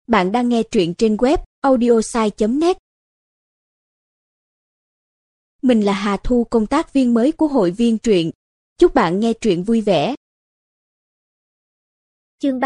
Bạn đang nghe truyện trên web audiosai.net. Mình là Hà Thu, công tác viên mới của hội viên truyện. Chúc bạn nghe truyện vui vẻ. Chương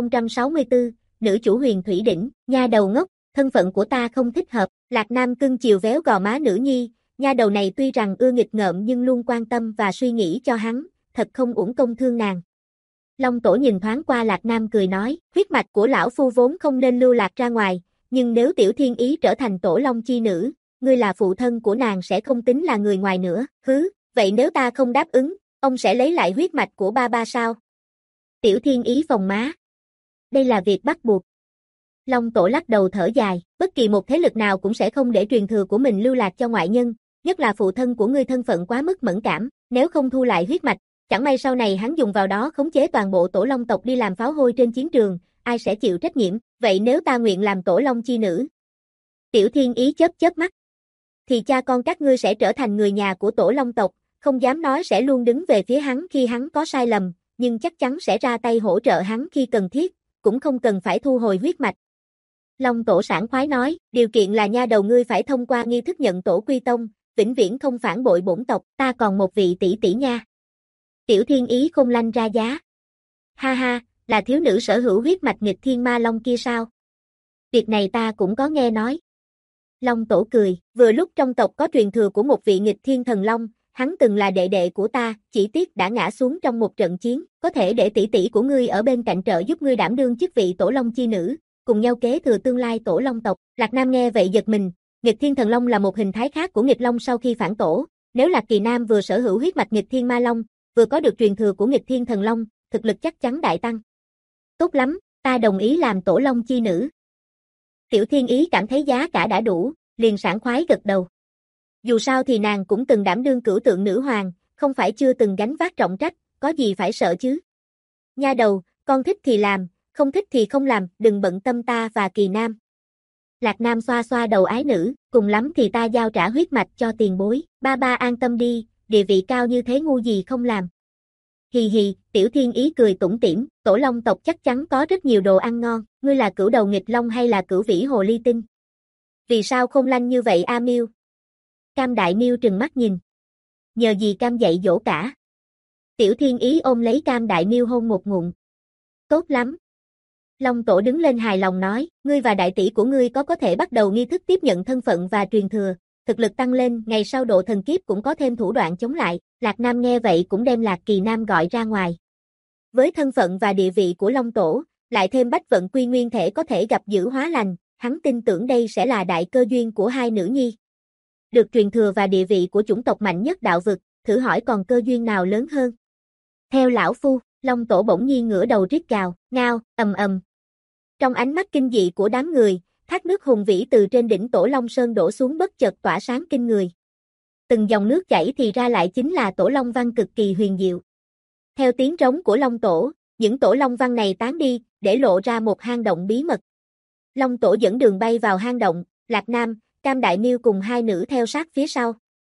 3064, nữ chủ Huyền Thủy Đỉnh, nha đầu ngốc, thân phận của ta không thích hợp. Lạc Nam cưng chiều véo gò má nữ nhi, nha đầu này tuy rằng ưa nghịch ngợm nhưng luôn quan tâm và suy nghĩ cho hắn, thật không uổng công thương nàng. Long Tổ nhìn thoáng qua Lạc Nam cười nói, huyết mạch của lão phu vốn không nên lưu lạc ra ngoài, nhưng nếu Tiểu Thiên Ý trở thành Tổ Long chi nữ, ngươi là phụ thân của nàng sẽ không tính là người ngoài nữa. Hứ, vậy nếu ta không đáp ứng, ông sẽ lấy lại huyết mạch của ba sao? Tiểu Thiên Ý phồng má. Đây là việc bắt buộc. Long Tổ lắc đầu thở dài, bất kỳ một thế lực nào cũng sẽ không để truyền thừa của mình lưu lạc cho ngoại nhân, nhất là phụ thân của ngươi thân phận quá mức mẫn cảm, nếu không thu lại huyết mạch, chẳng may sau này hắn dùng vào đó khống chế toàn bộ Tổ Long tộc đi làm pháo hôi trên chiến trường, ai sẽ chịu trách nhiệm? Vậy nếu ta nguyện làm Tổ Long chi nữ? Tiểu Thiên Ý chớp mắt. Thì cha con các ngươi sẽ trở thành người nhà của Tổ Long tộc, không dám nói sẽ luôn đứng về phía hắn khi hắn có sai lầm, nhưng chắc chắn sẽ ra tay hỗ trợ hắn khi cần thiết, cũng không cần phải thu hồi huyết mạch. Long Tổ sảng khoái nói, điều kiện là nha đầu ngươi phải thông qua nghi thức nhận tổ quy tông, vĩnh viễn không phản bội bổn tộc, ta còn một vị tỷ tỷ nha. Tiểu Thiên Ý không lanh ra giá. Ha ha, là thiếu nữ sở hữu huyết mạch nghịch thiên ma long kia sao? Việc này ta cũng có nghe nói. Long Tổ cười, vừa lúc trong tộc có truyền thừa của một vị nghịch thiên thần long, hắn từng là đệ đệ của ta, chỉ tiếc đã ngã xuống trong một trận chiến, có thể để tỷ tỷ của ngươi ở bên cạnh trợ giúp ngươi đảm đương chức vị Tổ Long chi nữ, cùng nhau kế thừa tương lai Tổ Long tộc. Lạc Nam nghe vậy giật mình, nghịch thiên thần long là một hình thái khác của nghịch long sau khi phản tổ, nếu Lạc Kỳ Nam vừa sở hữu huyết mạch nghịch thiên ma long, vừa có được truyền thừa của nghịch thiên thần long, thực lực chắc chắn đại tăng. Tốt lắm, ta đồng ý làm Tổ Long chi nữ. Tiểu Thiên Ý cảm thấy giá cả đã đủ, liền sảng khoái gật đầu. Dù sao thì nàng cũng từng đảm đương cửu tượng nữ hoàng, không phải chưa từng gánh vác trọng trách, có gì phải sợ chứ. Nha đầu, con thích thì làm, không thích thì không làm, đừng bận tâm ta và Kỳ Nam. Lạc Nam xoa xoa đầu ái nữ, cùng lắm thì ta giao trả huyết mạch cho tiền bối, ba an tâm đi, địa vị cao như thế ngu gì không làm. Hì hì, Tiểu Thiên Ý cười tủm tỉm, Tổ Long tộc chắc chắn có rất nhiều đồ ăn ngon, ngươi là cửu đầu nghịch long hay là cửu vĩ hồ ly tinh? Vì sao không lanh như vậy a Miêu? Cam Đại Miêu trừng mắt nhìn. Nhờ gì Cam dạy dỗ cả? Tiểu Thiên Ý ôm lấy Cam Đại Miêu hôn một ngụm. Tốt lắm. Long Tổ đứng lên hài lòng nói, ngươi và đại tỷ của ngươi có thể bắt đầu nghi thức tiếp nhận thân phận và truyền thừa, thực lực tăng lên, ngày sau độ thần kiếp cũng có thêm thủ đoạn chống lại. Lạc Nam nghe vậy cũng đem Lạc Kỳ Nam gọi ra ngoài. Với thân phận và địa vị của Long Tổ, lại thêm bách vận quy nguyên thể có thể gặp dữ hóa lành, hắn tin tưởng đây sẽ là đại cơ duyên của hai nữ nhi. Được truyền thừa và địa vị của chủng tộc mạnh nhất đạo vực, thử hỏi còn cơ duyên nào lớn hơn. Theo lão phu, Long Tổ bỗng nhiên ngửa đầu rít gào, ngao, ầm. Trong ánh mắt kinh dị của đám người, thác nước hùng vĩ từ trên đỉnh Tổ Long Sơn đổ xuống bất chợt tỏa sáng kinh người. Từng dòng nước chảy thì ra lại chính là Tổ Long văn cực kỳ huyền diệu. Theo tiếng trống của Long Tổ, những Tổ Long văn này tán đi, để lộ ra một hang động bí mật. Long Tổ dẫn đường bay vào hang động, Lạc Nam, Cam Đại Miêu cùng hai nữ theo sát phía sau.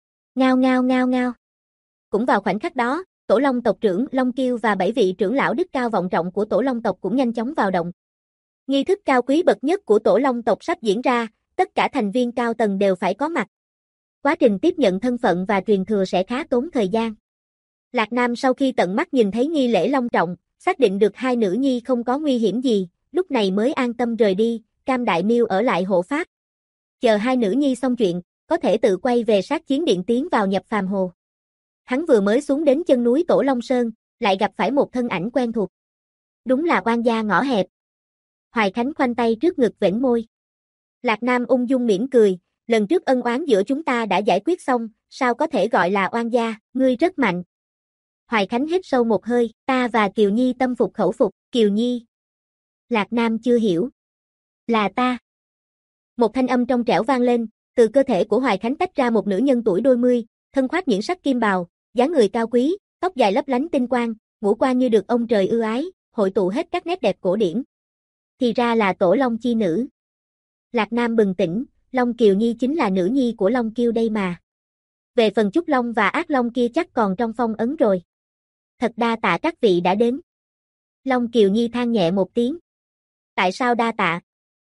Ngao. Cũng vào khoảnh khắc đó, Tổ Long tộc trưởng Long Kiêu và 7 vị trưởng lão đức cao vọng trọng của Tổ Long tộc cũng nhanh chóng vào động. Nghi thức cao quý bậc nhất của Tổ Long tộc sắp diễn ra, tất cả thành viên cao tầng đều phải có mặt. Quá trình tiếp nhận thân phận và truyền thừa sẽ khá tốn thời gian. Lạc Nam sau khi tận mắt nhìn thấy nghi lễ long trọng, xác định được hai nữ nhi không có nguy hiểm gì, lúc này mới an tâm rời đi, Cam Đại Miêu ở lại hộ pháp. Chờ hai nữ nhi xong chuyện, có thể tự quay về sát chiến điện tiến vào nhập phàm hồ. Hắn vừa mới xuống đến chân núi Tổ Long Sơn, lại gặp phải một thân ảnh quen thuộc. Đúng là oan gia ngõ hẹp. Hoài Khánh khoanh tay trước ngực vểnh môi. Lạc Nam ung dung mỉm cười, lần trước ân oán giữa chúng ta đã giải quyết xong, sao có thể gọi là oan gia, ngươi rất mạnh. Hoài Khánh hít sâu một hơi, ta và Kiều Nhi tâm phục khẩu phục, Kiều Nhi. Lạc Nam chưa hiểu. Là ta. Một thanh âm trong trẻo vang lên, từ cơ thể của Hoài Khánh tách ra một nữ nhân tuổi đôi mươi, thân khoác những sắc kim bào, dáng người cao quý, tóc dài lấp lánh tinh quang, ngũ quan như được ông trời ưu ái, hội tụ hết các nét đẹp cổ điển. Thì ra là Tổ Long chi nữ. Lạc Nam bừng tỉnh, Long Kiều Nhi chính là nữ nhi của Long Kiêu đây mà. Về phần Trúc Long và Ác Long kia chắc còn trong phong ấn rồi. Thật đa tạ các vị đã đến. Long Kiều Nhi than nhẹ một tiếng. Tại sao đa tạ?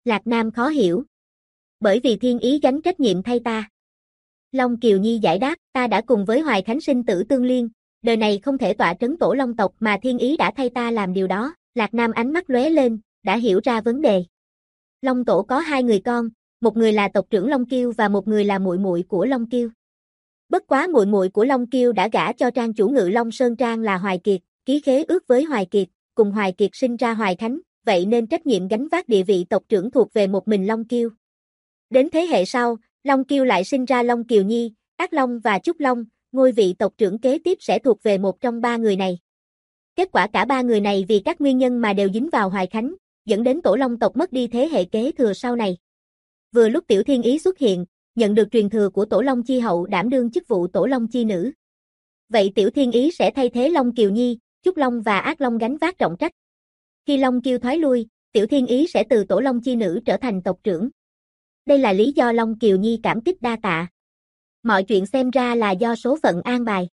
Lạc Nam khó hiểu. Bởi vì thiên ý gánh trách nhiệm thay ta. Long Kiều Nhi giải đáp, ta đã cùng với Hoài Khánh sinh tử tương liên, đời này không thể tọa trấn tổ Long tộc mà thiên ý đã thay ta làm điều đó. Lạc Nam ánh mắt lóe lên, đã hiểu ra vấn đề. Long tổ có 2 người con, một người là tộc trưởng Long Kiêu và một người là muội muội của Long Kiêu. Bất quá muội muội của Long Kiêu đã gả cho trang chủ Ngự Long Sơn Trang là Hoài Kiệt, ký khế ước với Hoài Kiệt, cùng Hoài Kiệt sinh ra Hoài Khánh, vậy nên trách nhiệm gánh vác địa vị tộc trưởng thuộc về một mình Long Kiêu. Đến thế hệ sau, Long Kiêu lại sinh ra Long Kiều Nhi, Ác Long và Trúc Long, ngôi vị tộc trưởng kế tiếp sẽ thuộc về một trong 3 người này. Kết quả cả 3 người này vì các nguyên nhân mà đều dính vào Hoài Khánh, dẫn đến tổ Long tộc mất đi thế hệ kế thừa sau này. Vừa lúc Tiểu Thiên Ý xuất hiện, nhận được truyền thừa của tổ Long Chi hậu đảm đương chức vụ tổ Long Chi nữ. Vậy Tiểu Thiên Ý sẽ thay thế Long Kiều Nhi, Trúc Long và Ác Long gánh vác trọng trách. Khi Long Kiêu thoái lui, Tiểu Thiên Ý sẽ từ tổ Long Chi nữ trở thành tộc trưởng. Đây là lý do Long Kiều Nhi cảm kích đa tạ. Mọi chuyện xem ra là do số phận an bài.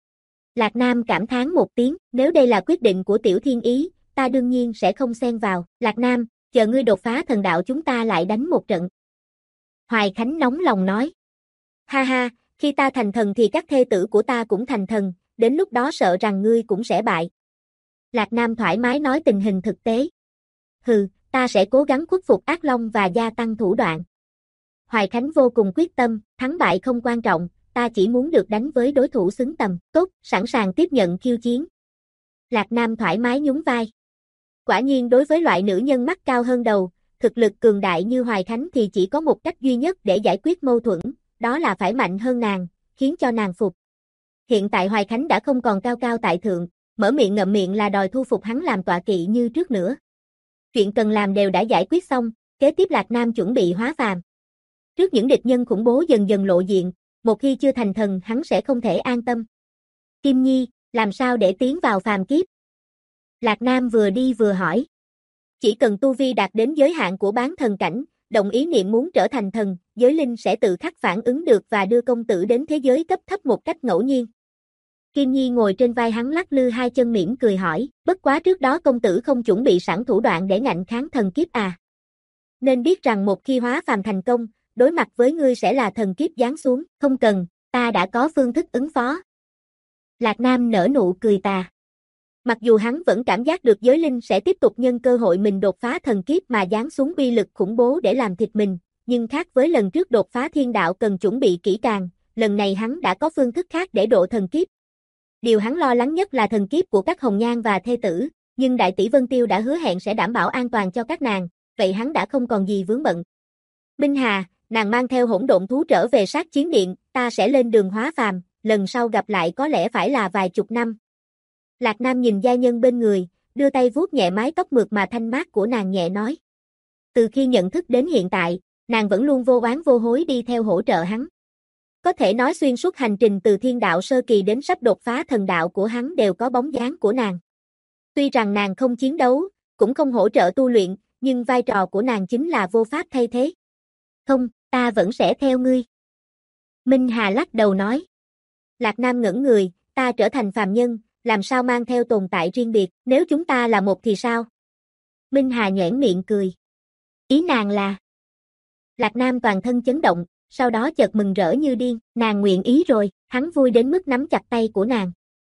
Lạc Nam cảm thán một tiếng, nếu đây là quyết định của Tiểu Thiên Ý, ta đương nhiên sẽ không xen vào. Lạc Nam, chờ ngươi đột phá thần đạo chúng ta lại đánh một trận. Hoài Khánh nóng lòng nói. Ha ha, khi ta thành thần thì các thê tử của ta cũng thành thần, đến lúc đó sợ rằng ngươi cũng sẽ bại. Lạc Nam thoải mái nói tình hình thực tế. Hừ, ta sẽ cố gắng khuất phục Ác Long và gia tăng thủ đoạn. Hoài Khánh vô cùng quyết tâm, thắng bại không quan trọng, ta chỉ muốn được đánh với đối thủ xứng tầm. Tốt, sẵn sàng tiếp nhận khiêu chiến. Lạc Nam thoải mái nhún vai. Quả nhiên đối với loại nữ nhân mắt cao hơn đầu, thực lực cường đại như Hoài Khánh thì chỉ có một cách duy nhất để giải quyết mâu thuẫn, đó là phải mạnh hơn nàng, khiến cho nàng phục. Hiện tại Hoài Khánh đã không còn cao cao tại thượng, mở miệng ngậm miệng là đòi thu phục hắn làm tọa kỵ như trước nữa. Chuyện cần làm đều đã giải quyết xong, kế tiếp Lạc Nam chuẩn bị hóa phàm. Trước những địch nhân khủng bố dần dần lộ diện, một khi chưa thành thần hắn sẽ không thể an tâm. Kim Nhi, làm sao để tiến vào phàm kiếp? Lạc Nam vừa đi vừa hỏi. Chỉ cần tu vi đạt đến giới hạn của bán thần cảnh, đồng ý niệm muốn trở thành thần, giới linh sẽ tự khắc phản ứng được và đưa công tử đến thế giới cấp thấp một cách ngẫu nhiên. Kim Nhi ngồi trên vai hắn lắc lư hai chân mỉm cười hỏi, bất quá trước đó công tử không chuẩn bị sẵn thủ đoạn để ngạnh kháng thần kiếp à? Nên biết rằng một khi hóa phàm thành công, đối mặt với ngươi sẽ là thần kiếp giáng xuống, không cần, ta đã có phương thức ứng phó. Lạc Nam nở nụ cười tà. Mặc dù hắn vẫn cảm giác được giới linh sẽ tiếp tục nhân cơ hội mình đột phá thần kiếp mà giáng xuống uy lực khủng bố để làm thịt mình, nhưng khác với lần trước đột phá thiên đạo cần chuẩn bị kỹ càng, lần này hắn đã có phương thức khác để độ thần kiếp. Điều hắn lo lắng nhất là thần kiếp của các hồng nhan và thê tử, nhưng Đại tỷ Vân Tiêu đã hứa hẹn sẽ đảm bảo an toàn cho các nàng, vậy hắn đã không còn gì vướng bận. Minh Hà, nàng mang theo hỗn độn thú trở về sát chiến điện, ta sẽ lên đường hóa phàm, lần sau gặp lại có lẽ phải là vài chục năm. Lạc Nam nhìn giai nhân bên người, đưa tay vuốt nhẹ mái tóc mượt mà thanh mát của nàng nhẹ nói. Từ khi nhận thức đến hiện tại, nàng vẫn luôn vô oán vô hối đi theo hỗ trợ hắn. Có thể nói xuyên suốt hành trình từ thiên đạo sơ kỳ đến sắp đột phá thần đạo của hắn đều có bóng dáng của nàng. Tuy rằng nàng không chiến đấu, cũng không hỗ trợ tu luyện, nhưng vai trò của nàng chính là vô pháp thay thế. Không, ta vẫn sẽ theo ngươi. Minh Hà lắc đầu nói. Lạc Nam ngẩn người, ta trở thành phàm nhân, làm sao mang theo tồn tại riêng biệt, nếu chúng ta là một thì sao? Minh Hà nhoẻn miệng cười. Ý nàng là... Lạc Nam toàn thân chấn động, sau đó chợt mừng rỡ như điên, nàng nguyện ý rồi, hắn vui đến mức nắm chặt tay của nàng.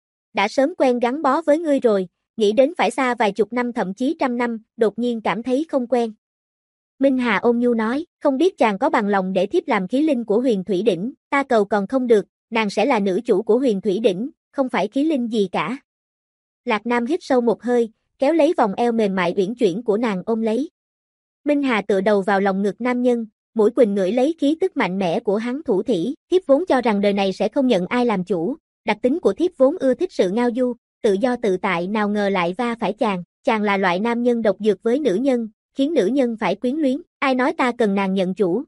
Đã sớm quen gắn bó với ngươi rồi, nghĩ đến phải xa vài chục năm thậm chí trăm năm, đột nhiên cảm thấy không quen. Minh Hà ôn nhu nói, không biết chàng có bằng lòng để thiếp làm khí linh của Huyền Thủy Đỉnh, ta cầu còn không được, nàng sẽ là nữ chủ của Huyền Thủy Đỉnh, không phải khí linh gì cả. Lạc Nam hít sâu một hơi, kéo lấy vòng eo mềm mại uyển chuyển của nàng ôm lấy. Minh Hà tựa đầu vào lòng ngực nam nhân, mũi quỳnh ngửi lấy khí tức mạnh mẽ của hắn thủ thỉ, thiếp vốn cho rằng đời này sẽ không nhận ai làm chủ, đặc tính của thiếp vốn ưa thích sự ngao du, tự do tự tại nào ngờ lại va phải chàng là loại nam nhân độc dược với nữ nhân, khiến nữ nhân phải quyến luyến, ai nói ta cần nàng nhận chủ.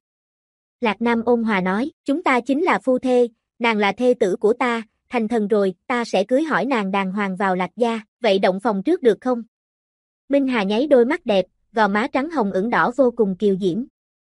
Lạc Nam ôn hòa nói, chúng ta chính là phu thê, nàng là thê tử của ta, thành thần rồi, ta sẽ cưới hỏi nàng đàng hoàng vào Lạc gia, vậy động phòng trước được không? Minh Hà nháy đôi mắt đẹp, gò má trắng hồng ửng đỏ vô cùng kiều diễm.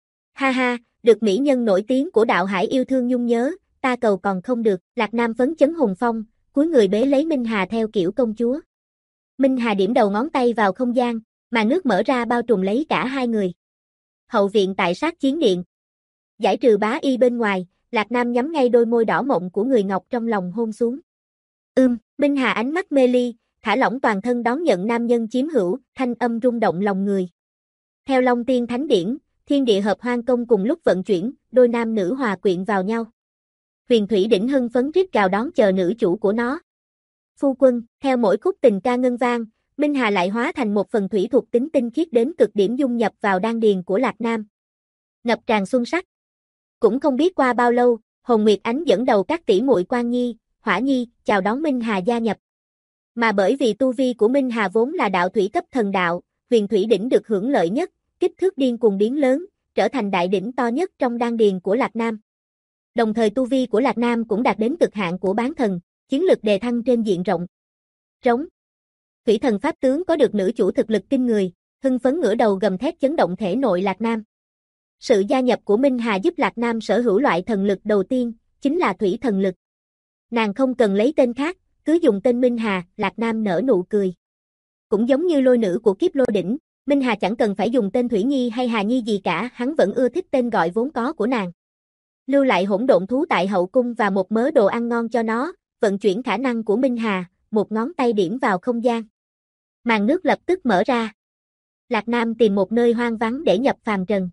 Ha ha, được mỹ nhân nổi tiếng của đạo hải yêu thương nhung nhớ, ta cầu còn không được, Lạc Nam phấn chấn hùng phong, cúi người bế lấy Minh Hà theo kiểu công chúa. Minh Hà điểm đầu ngón tay vào không gian, màn nước mở ra bao trùm lấy cả hai người. Hậu viện tại sát chiến điện. Giải trừ bá y bên ngoài, Lạc Nam nhắm ngay đôi môi đỏ mộng của người ngọc trong lòng hôn xuống. Minh Hà ánh mắt mê ly, thả lỏng toàn thân đón nhận nam nhân chiếm hữu, thanh âm rung động lòng người. Theo Long Tiên Thánh Điển, thiên địa hợp hoang công cùng lúc vận chuyển, đôi nam nữ hòa quyện vào nhau. Huyền Thủy Đỉnh hưng phấn rít gào đón chờ nữ chủ của nó. Phu quân, theo mỗi khúc tình ca ngân vang, Minh Hà lại hóa thành một phần thủy thuộc tính tinh khiết đến cực điểm dung nhập vào đan điền của Lạc Nam. Ngập tràn xuân sắc. Cũng không biết qua bao lâu, Hồn Nguyệt Ánh dẫn đầu các tỷ muội Quan Nhi, Hỏa Nhi, chào đón Minh Hà gia nhập. Mà bởi vì tu vi của Minh Hà vốn là đạo thủy cấp thần đạo, Huyền Thủy Đỉnh được hưởng lợi nhất, kích thước điên cuồng biến lớn, trở thành đại đỉnh to nhất trong đan điền của Lạc Nam. Đồng thời tu vi của Lạc Nam cũng đạt đến cực hạn của bán thần, chiến lực đề thăng trên diện rộng. Rống. Thủy thần pháp tướng có được nữ chủ thực lực kinh người, hưng phấn ngửa đầu gầm thét chấn động thể nội Lạc Nam. Sự gia nhập của Minh Hà giúp Lạc Nam sở hữu loại thần lực đầu tiên, chính là thủy thần lực. Nàng không cần lấy tên khác, cứ dùng tên Minh Hà, Lạc Nam nở nụ cười. Cũng giống như lôi nữ của kiếp lôi đỉnh, Minh Hà chẳng cần phải dùng tên Thủy Nhi hay Hà Nhi gì cả, hắn vẫn ưa thích tên gọi vốn có của nàng. Lưu lại hỗn độn thú tại hậu cung và một mớ đồ ăn ngon cho nó, vận chuyển khả năng của Minh Hà, một ngón tay điểm vào không gian. Màn nước lập tức mở ra. Lạc Nam tìm một nơi hoang vắng để nhập phàm trần.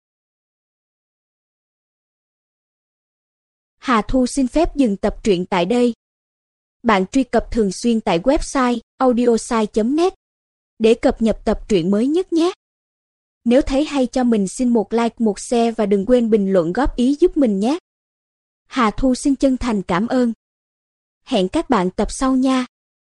Hà Thu xin phép dừng tập truyện tại đây. Bạn truy cập thường xuyên tại website audiosai.net để cập nhật tập truyện mới nhất nhé. Nếu thấy hay cho mình xin một like, một share và đừng quên bình luận góp ý giúp mình nhé. Hà Thu xin chân thành cảm ơn. Hẹn các bạn tập sau nha.